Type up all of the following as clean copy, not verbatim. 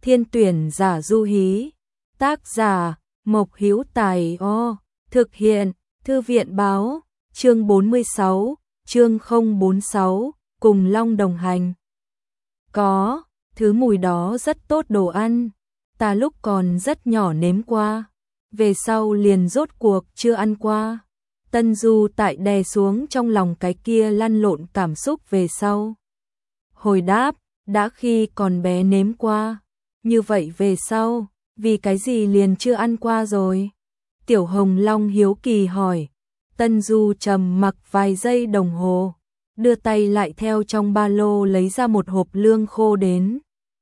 Thiên tuyển giả du hí. Tác giả Mộc Hữu Tài. Thực hiện Thư viện báo. Chương 46, chương 046, cùng Long đồng hành. Có, thứ mùi đó rất tốt đồ ăn. Ta lúc còn rất nhỏ nếm qua, về sau liền rốt cuộc chưa ăn qua. Tân Du tại đè xuống trong lòng cái kia lăn lộn cảm xúc về sau. Hồi đáp, đã khi còn bé nếm qua, như vậy về sau, vì cái gì liền chưa ăn qua rồi? Tiểu Hồng Long hiếu kỳ hỏi. Tân Du trầm mặc vài giây đồng hồ, đưa tay lại theo trong ba lô lấy ra một hộp lương khô đến.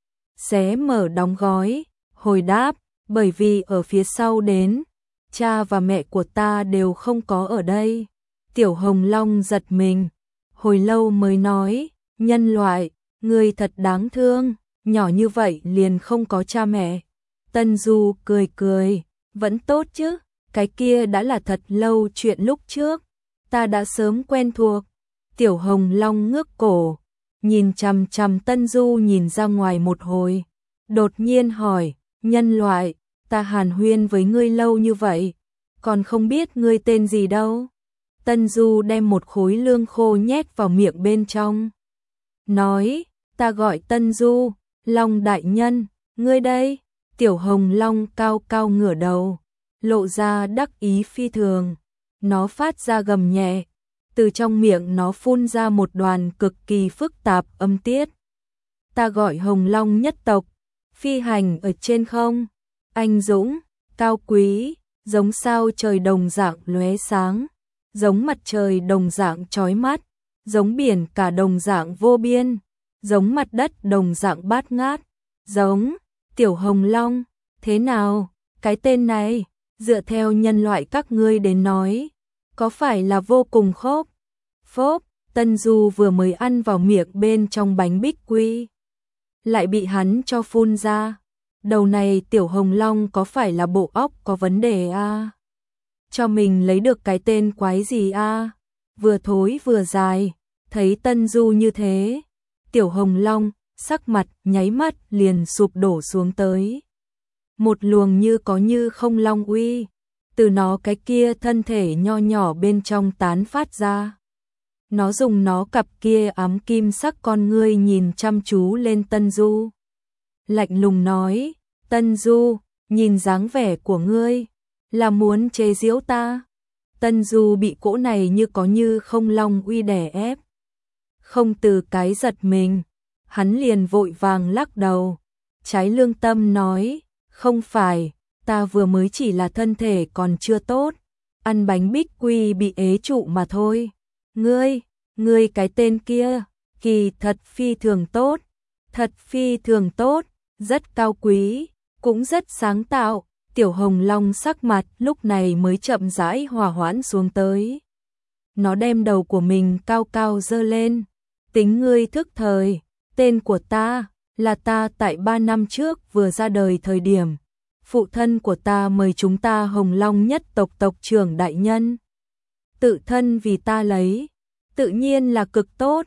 Xé mở đóng gói, hồi đáp, bởi vì ở phía sau đến, cha và mẹ của ta đều không có ở đây. Tiểu Hồng Long giật mình, hồi lâu mới nói, nhân loại, người thật đáng thương, nhỏ như vậy liền không có cha mẹ. Tân Du cười cười, vẫn tốt chứ, cái kia đã là thật lâu chuyện lúc trước, ta đã sớm quen thuộc. Tiểu Hồng Long ngước cổ, nhìn chằm chằm Tân Du nhìn ra ngoài một hồi, đột nhiên hỏi, nhân loại, ta hàn huyên với ngươi lâu như vậy, còn không biết ngươi tên gì đâu. Tân Du đem một khối lương khô nhét vào miệng bên trong, nói, ta gọi Tân Du, Long đại nhân, ngươi đây. Tiểu Hồng Long cao cao ngửa đầu, lộ ra đắc ý phi thường, nó phát ra gầm nhẹ, từ trong miệng nó phun ra một đoàn cực kỳ phức tạp âm tiết. Ta gọi Hồng Long nhất tộc, phi hành ở trên không, anh dũng, cao quý, giống sao trời đồng dạng lóe sáng, giống mặt trời đồng dạng chói mắt, giống biển cả đồng dạng vô biên, giống mặt đất đồng dạng bát ngát, giống Tiểu Hồng Long, thế nào, cái tên này, dựa theo nhân loại các ngươi đến nói, có phải là vô cùng khốc? Phốp, Tân Du vừa mới ăn vào miệng bên trong bánh bích quy, lại bị hắn cho phun ra. Đầu này Tiểu Hồng Long có phải là bộ óc có vấn đề à? Cho mình lấy được cái tên quái gì à? Vừa thối vừa dài, thấy Tân Du như thế, Tiểu Hồng Long sắc mặt nháy mắt liền sụp đổ xuống tới. Một luồng như có như không long uy, từ nó cái kia thân thể nho nhỏ bên trong tán phát ra. Nó dùng nó cặp kia ám kim sắc con ngươi nhìn chăm chú lên Tân Du. Lạnh lùng nói, Tân Du, nhìn dáng vẻ của ngươi, là muốn chế giễu ta. Tân Du bị cỗ này như có như không long uy đè ép. Không từ cái giật mình, hắn liền vội vàng lắc đầu, trái lương tâm nói, không phải, ta vừa mới chỉ là thân thể còn chưa tốt, ăn bánh bích quy bị ế trụ mà thôi. Ngươi cái tên kia, kỳ thật phi thường tốt, thật phi thường tốt, rất cao quý, cũng rất sáng tạo. Tiểu Hồng Long sắc mặt lúc này mới chậm rãi hòa hoãn xuống tới. Nó đem đầu của mình cao cao giơ lên, tính ngươi thức thời, tên của ta là ta tại 3 năm trước vừa ra đời thời điểm. Phụ thân của ta mời chúng ta Hồng Long nhất tộc tộc trưởng đại nhân tự thân vì ta lấy, tự nhiên là cực tốt.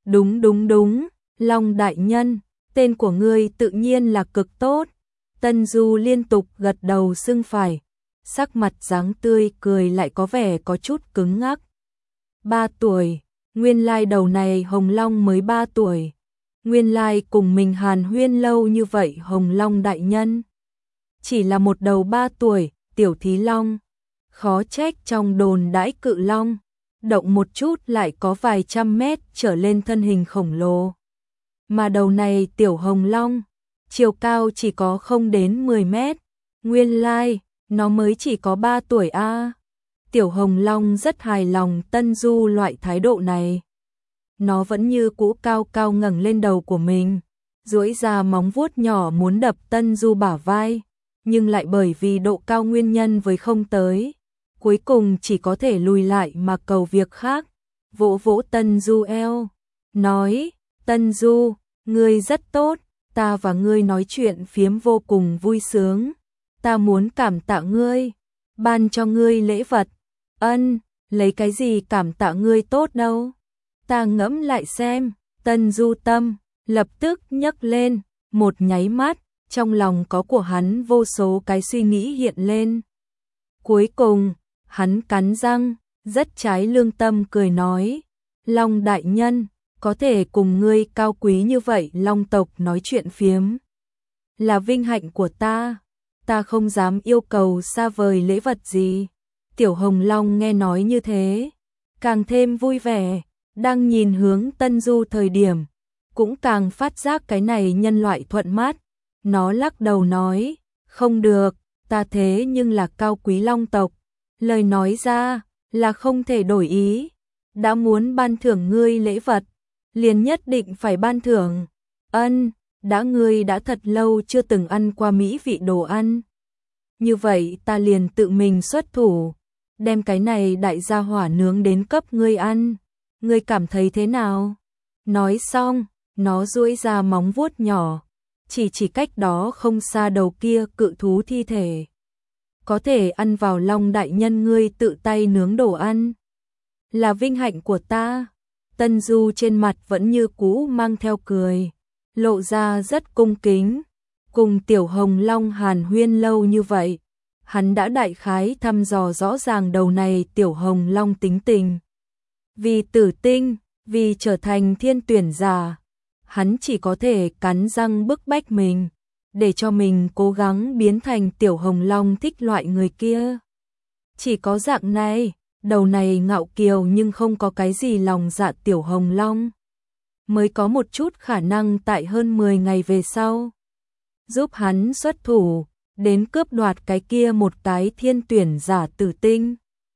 Đúng, Long đại nhân, tên của ngươi tự nhiên là cực tốt. Tân Du liên tục gật đầu xưng phải, sắc mặt dáng tươi cười lại có vẻ có chút cứng ngắc. 3 tuổi, nguyên lai đầu này Hồng Long mới 3 tuổi. Nguyên lai cùng mình hàn huyên lâu như vậy Hồng Long đại nhân chỉ là một đầu 3 tuổi, tiểu thí long. Khó trách trong đồn đãi cự long, động một chút lại có vài trăm mét trở lên thân hình khổng lồ. Mà đầu này tiểu Hồng Long, chiều cao chỉ có không đến 10 mét. Nguyên lai, nó mới chỉ có 3 tuổi a. Tiểu Hồng Long rất hài lòng Tân Du loại thái độ này. Nó vẫn như cũ cao cao ngẩng lên đầu của mình, duỗi ra móng vuốt nhỏ muốn đập Tân Du bả vai, nhưng lại bởi vì độ cao nguyên nhân với không tới, cuối cùng chỉ có thể lùi lại mà cầu việc khác. Vỗ vỗ Tân Du eo, nói, Tân Du, ngươi rất tốt, ta và ngươi nói chuyện phiếm vô cùng vui sướng, ta muốn cảm tạ ngươi, ban cho ngươi lễ vật. Ân, lấy cái gì cảm tạ ngươi tốt đâu, ta ngẫm lại xem. Tân Du tâm lập tức nhấc lên, một nháy mắt, trong lòng có của hắn vô số cái suy nghĩ hiện lên. Cuối cùng, hắn cắn răng, rất trái lương tâm cười nói, Long đại nhân, có thể cùng ngươi cao quý như vậy Long tộc nói chuyện phiếm. Là vinh hạnh của ta không dám yêu cầu xa vời lễ vật gì. Tiểu Hồng Long nghe nói như thế, càng thêm vui vẻ, đang nhìn hướng Tân Du thời điểm, cũng càng phát giác cái này nhân loại thuận mắt. Nó lắc đầu nói, không được, ta thế nhưng là cao quý Long tộc, lời nói ra là không thể đổi ý, đã muốn ban thưởng ngươi lễ vật, liền nhất định phải ban thưởng. Ân, ngươi đã thật lâu chưa từng ăn qua mỹ vị đồ ăn. Như vậy ta liền tự mình xuất thủ, đem cái này đại gia hỏa nướng đến cấp ngươi ăn, ngươi cảm thấy thế nào? Nói xong, nó duỗi ra móng vuốt nhỏ, chỉ cách đó không xa đầu kia cự thú thi thể. Có thể ăn vào Long đại nhân ngươi tự tay nướng đồ ăn, là vinh hạnh của ta. Tân Du trên mặt vẫn như cũ mang theo cười, lộ ra rất cung kính. Cùng Tiểu Hồng Long hàn huyên lâu như vậy, hắn đã đại khái thăm dò rõ ràng đầu này Tiểu Hồng Long tính tình. Vì tử tinh, vì trở thành thiên tuyển giả, hắn chỉ có thể cắn răng bức bách mình, để cho mình cố gắng biến thành Tiểu Hồng Long thích loại người kia. Chỉ có dạng này, đầu này ngạo kiều nhưng không có cái gì lòng dạ Tiểu Hồng Long, mới có một chút khả năng tại hơn 10 ngày về sau giúp hắn xuất thủ, đến cướp đoạt cái kia một cái thiên tuyển giả tử tinh.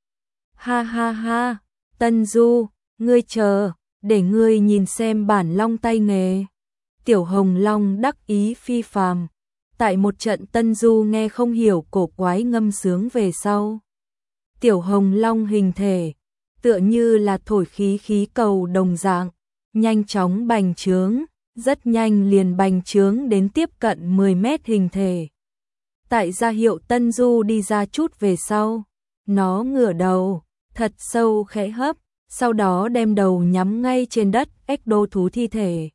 Ha ha ha, Tân Du, ngươi chờ, để ngươi nhìn xem bản long tay nghề. Tiểu Hồng Long đắc ý phi phàm, tại một trận Tân Du nghe không hiểu cổ quái ngâm sướng về sau. Tiểu Hồng Long hình thể, tựa như là thổi khí cầu đồng dạng, nhanh chóng bành trướng, rất nhanh liền bành trướng đến tiếp cận 10 mét hình thể. Tại ra hiệu Tân Du đi ra chút về sau, nó ngửa đầu, thật sâu khẽ hấp, sau đó đem đầu nhắm ngay trên đất ếch đô thú thi thể.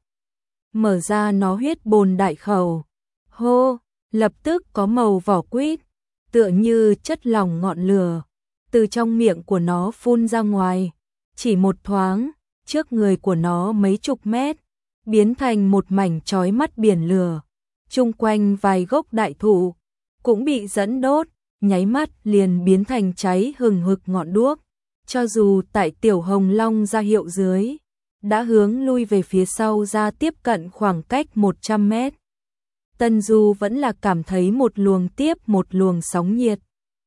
Mở ra nó huyết bồn đại khẩu, hô, lập tức có màu vỏ quýt, tựa như chất lỏng ngọn lửa, từ trong miệng của nó phun ra ngoài, chỉ một thoáng, trước người của nó mấy chục mét, biến thành một mảnh chói mắt biển lửa, chung quanh vài gốc đại thụ cũng bị dẫn đốt, nháy mắt liền biến thành cháy hừng hực ngọn đuốc. Cho dù tại Tiểu Hồng Long ra hiệu dưới, đã hướng lui về phía sau ra tiếp cận khoảng cách 100 mét. Tân Du vẫn là cảm thấy một luồng tiếp một luồng sóng nhiệt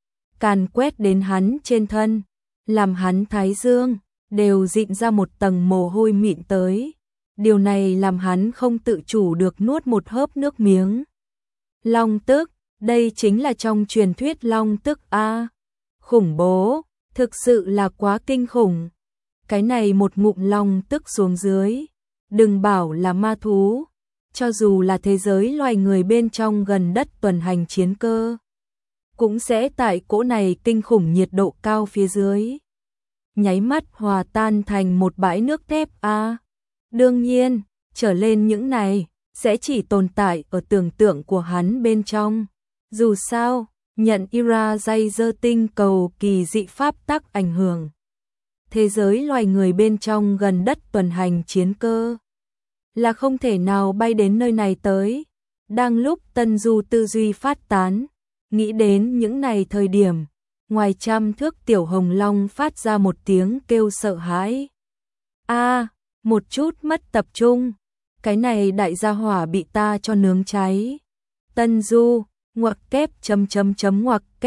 càn quét đến hắn trên thân, làm hắn thái dương đều dịn ra một tầng mồ hôi mịn tới. Điều này làm hắn không tự chủ được nuốt một hớp nước miếng. Long tức, đây chính là trong truyền thuyết long tức a. Khủng bố, thực sự là quá kinh khủng. Cái này một ngụm long tức xuống dưới, đừng bảo là ma thú, cho dù là thế giới loài người bên trong gần đất tuần hành chiến cơ, cũng sẽ tại cỗ này kinh khủng nhiệt độ cao phía dưới, nháy mắt hòa tan thành một bãi nước thép a. Đương nhiên, trở lên những này sẽ chỉ tồn tại ở tưởng tượng của hắn bên trong. Dù sao, nhận Ira dây dơ tinh cầu kỳ dị pháp tắc ảnh hưởng, thế giới loài người bên trong gần đất tuần hành chiến cơ là không thể nào bay đến nơi này tới. Đang lúc Tân Du tư duy phát tán, nghĩ đến những này thời điểm, ngoài trăm thước Tiểu Hồng Long phát ra một tiếng kêu sợ hãi. A, một chút mất tập trung, cái này đại gia hỏa bị ta cho nướng cháy. Tân Du, ngoặc kép ngoặc kép .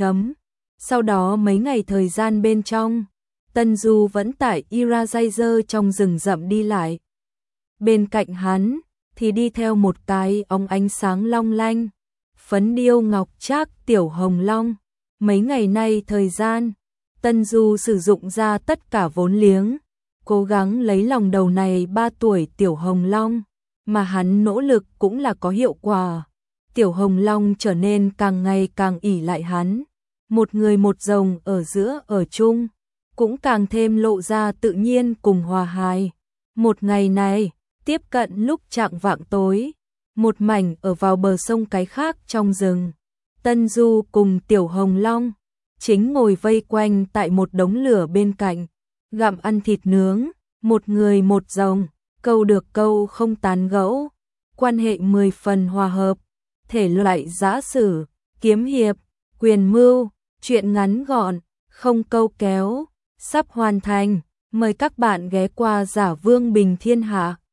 Sau đó mấy ngày thời gian bên trong, Tân Du vẫn tại Irajazer trong rừng rậm đi lại. Bên cạnh hắn thì đi theo một cái óng ánh sáng long lanh, phấn điêu ngọc trác Tiểu Hồng Long. Mấy ngày nay thời gian, Tân Du sử dụng ra tất cả vốn liếng, cố gắng lấy lòng đầu này 3 tuổi Tiểu Hồng Long, mà hắn nỗ lực cũng là có hiệu quả. Tiểu Hồng Long trở nên càng ngày càng ỷ lại hắn, một người một rồng ở giữa ở chung, cũng càng thêm lộ ra tự nhiên cùng hòa hài. Một ngày này, tiếp cận lúc chạng vạng tối, một mảnh ở vào bờ sông cái khác trong rừng. Tân Du cùng Tiểu Hồng Long chính ngồi vây quanh tại một đống lửa bên cạnh, gặm ăn thịt nướng, một người một rồng, câu được câu không tán gẫu, quan hệ 10 phần hòa hợp, thể loại giã sử, kiếm hiệp, quyền mưu, truyện ngắn gọn, không câu kéo, sắp hoàn thành, mời các bạn ghé qua Giả Vương Bình Thiên Hạ.